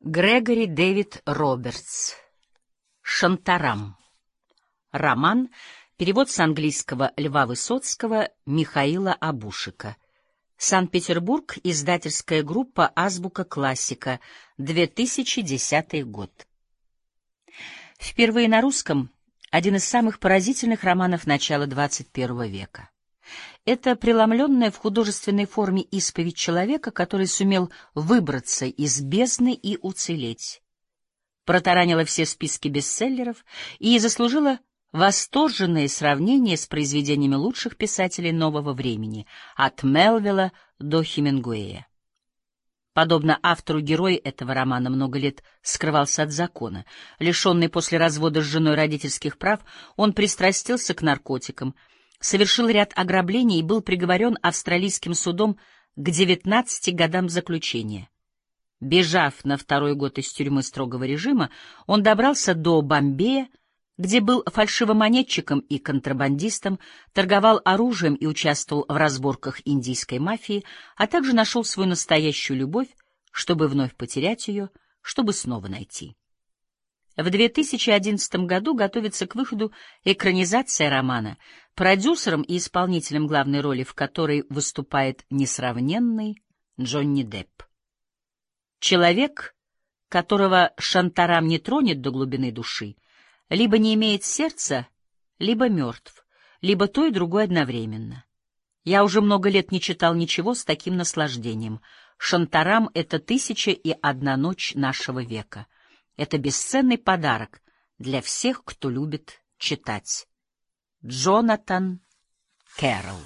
Грегори Дэвид Робертс. «Шантарам». Роман. Перевод с английского Льва Высоцкого, Михаила Абушика. Санкт-Петербург. Издательская группа «Азбука классика». 2010 год. Впервые на русском один из самых поразительных романов начала XXI века. Это преломленная в художественной форме исповедь человека, который сумел выбраться из бездны и уцелеть. Протаранила все списки бестселлеров и заслужила восторженные сравнения с произведениями лучших писателей нового времени, от Мелвилла до Хемингуэя. Подобно автору, герой этого романа много лет скрывался от закона. Лишенный после развода с женой родительских прав, он пристрастился к наркотикам, совершил ряд ограблений и был приговорен австралийским судом к 19 годам заключения. Бежав на второй год из тюрьмы строгого режима, он добрался до Бомбея, где был фальшивомонетчиком и контрабандистом, торговал оружием и участвовал в разборках индийской мафии, а также нашел свою настоящую любовь, чтобы вновь потерять ее, чтобы снова найти. В 2011 году готовится к выходу экранизация романа, продюсером и исполнителем главной роли в которой выступает несравненный Джонни Депп. Человек, которого Шантарам не тронет до глубины души, либо не имеет сердца, либо мертв, либо то и другое одновременно. Я уже много лет не читал ничего с таким наслаждением. Шантарам — это 1001 ночь нашего века. Это бесценный подарок для всех, кто любит читать. Джонатан Кэрролл.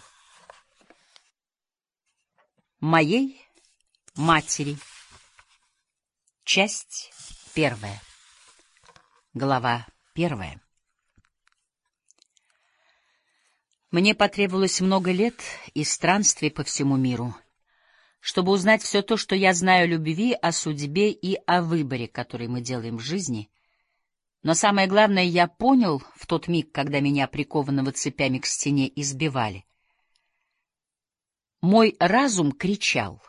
Моей матери. Часть 1. Глава 1. Мне потребовалось много лет и странствий по всему миру, чтобы узнать все то, что я знаю о любви, о судьбе и о выборе, который мы делаем в жизни. Но самое главное, я понял в тот миг, когда меня, прикованного цепями к стене, избивали. Мой разум кричал.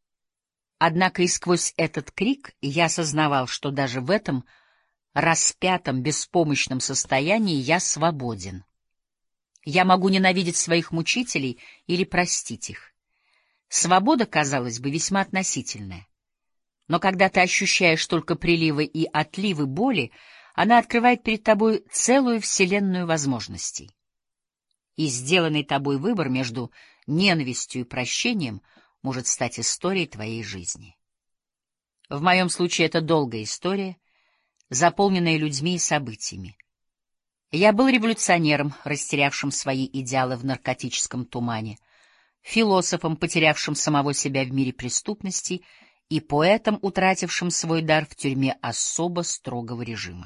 Однако и сквозь этот крик я осознавал, что даже в этом распятом, беспомощном состоянии я свободен. Я могу ненавидеть своих мучителей или простить их. Свобода, казалось бы, весьма относительная. Но когда ты ощущаешь только приливы и отливы боли, она открывает перед тобой целую вселенную возможностей. И сделанный тобой выбор между ненавистью и прощением может стать историей твоей жизни. В моем случае это долгая история, заполненная людьми и событиями. Я был революционером, растерявшим свои идеалы в наркотическом тумане, философом, потерявшим самого себя в мире преступностей, и поэтом, утратившим свой дар в тюрьме особо строгого режима.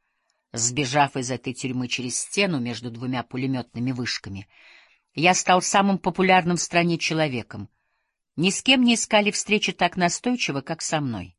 Сбежав из этой тюрьмы через стену между двумя пулеметными вышками, я стал самым популярным в стране человеком. Ни с кем не искали встречи так настойчиво, как со мной.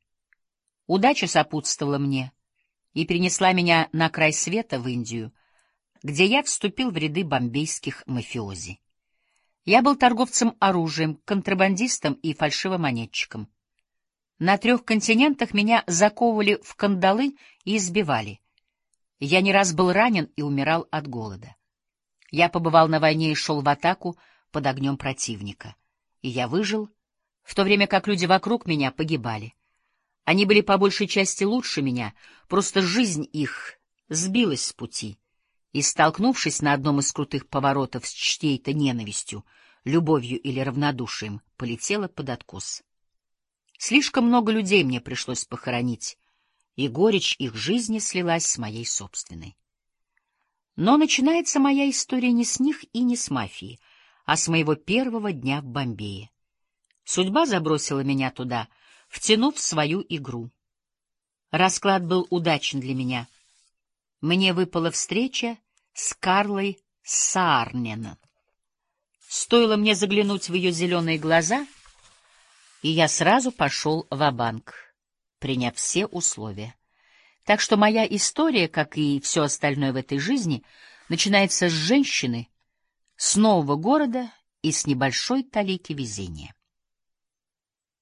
Удача сопутствовала мне и перенесла меня на край света, в Индию, где я вступил в ряды бомбейских мафиози. Я был торговцем оружием, контрабандистом и фальшивомонетчиком. На 3 континентах меня заковывали в кандалы и избивали. Я не раз был ранен и умирал от голода. Я побывал на войне и шел в атаку под огнем противника. И я выжил, в то время как люди вокруг меня погибали. Они были по большей части лучше меня, просто жизнь их сбилась с пути, и, столкнувшись на одном из крутых поворотов с чьей-то ненавистью, любовью или равнодушием, полетела под откос. Слишком много людей мне пришлось похоронить, и горечь их жизни слилась с моей собственной. Но начинается моя история не с них и не с мафией, а с моего первого дня в Бомбее. Судьба забросила меня туда, втянув в свою игру. Расклад был удачен для меня. Мне выпала встреча с Карлой Саарнен. Стоило мне заглянуть в ее зеленые глаза, и я сразу пошел ва-банк, приняв все условия. Так что моя история, как и все остальное в этой жизни, начинается с женщины, с нового города и с небольшой талики везения.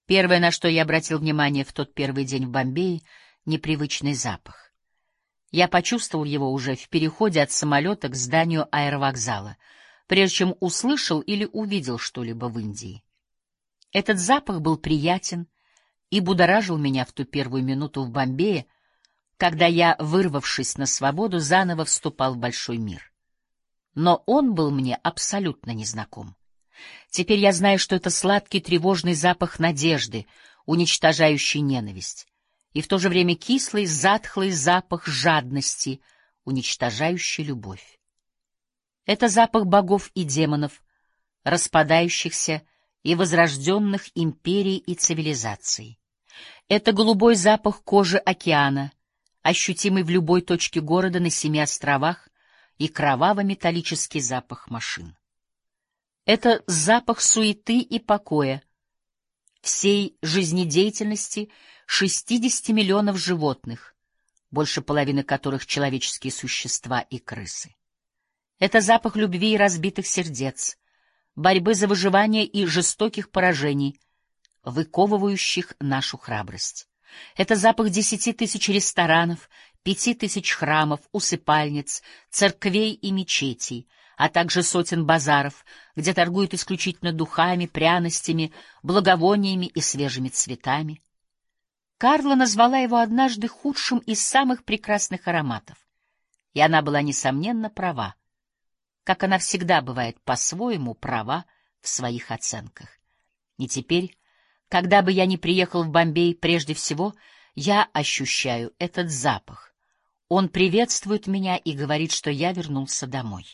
Первое, на что я обратил внимание в тот первый день в Бомбее — непривычный запах. Я почувствовал его уже в переходе от самолета к зданию аэровокзала, прежде чем услышал или увидел что-либо в Индии. Этот запах был приятен и будоражил меня в ту первую минуту в Бомбее, когда я, вырвавшись на свободу, заново вступал в большой мир. Но он был мне абсолютно незнаком. Теперь я знаю, что это сладкий тревожный запах надежды, уничтожающий ненависть, и в то же время кислый, затхлый запах жадности, уничтожающий любовь. Это запах богов и демонов, распадающихся и возрожденных империй и цивилизаций. Это голубой запах кожи океана, ощутимый в любой точке города на 7 островах, и кроваво-металлический запах машин. Это запах суеты и покоя, всей жизнедеятельности 60 миллионов животных, больше половины которых человеческие существа и крысы. Это запах любви и разбитых сердец, борьбы за выживание и жестоких поражений, выковывающих нашу храбрость. Это запах 10 тысяч ресторанов, 5 тысяч храмов, усыпальниц, церквей и мечетей, а также сотен базаров, где торгуют исключительно духами, пряностями, благовониями и свежими цветами. Карла назвала его однажды худшим из самых прекрасных ароматов, и она была, несомненно, права, как она всегда бывает по-своему права в своих оценках. И теперь, когда бы я ни приехал в Бомбей, прежде всего я ощущаю этот запах. Он приветствует меня и говорит, что я вернулся домой.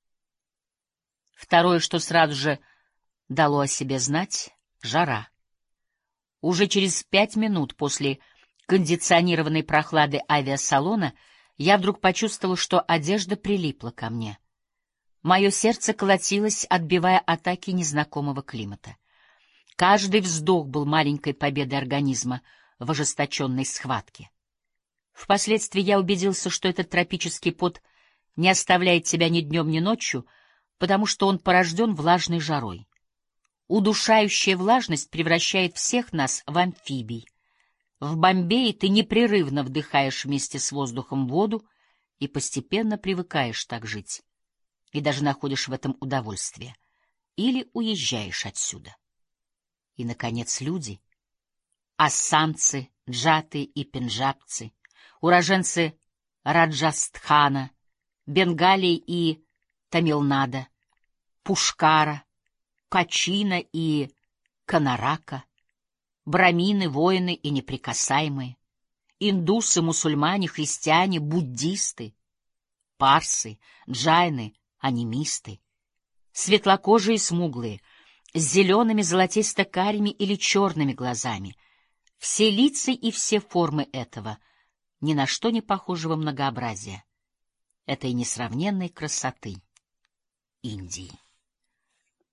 Второе, что сразу же дало о себе знать — жара. Уже через 5 минут после кондиционированной прохлады авиасалона я вдруг почувствовал, что одежда прилипла ко мне. Мое сердце колотилось, отбивая атаки незнакомого климата. Каждый вздох был маленькой победой организма в ожесточенной схватке. Впоследствии я убедился, что этот тропический пот не оставляет тебя ни днем, ни ночью, потому что он порожден влажной жарой. Удушающая влажность превращает всех нас в амфибий. В Бомбее ты непрерывно вдыхаешь вместе с воздухом воду и постепенно привыкаешь так жить, и даже находишь в этом удовольствие, или уезжаешь отсюда. И, наконец, люди — ассамцы, джаты и пенджабцы, уроженцы Раджастхана, Бенгалии и Тамилнада, Пушкара, Качина и Канарака, брамины, воины и неприкасаемые, индусы, мусульмане, христиане, буддисты, парсы, джайны, анимисты, светлокожие и смуглые, с зелеными, золотисто-карими или черными глазами, все лица и все формы этого, ни на что не похожего многообразия, этой несравненной красоты Индии.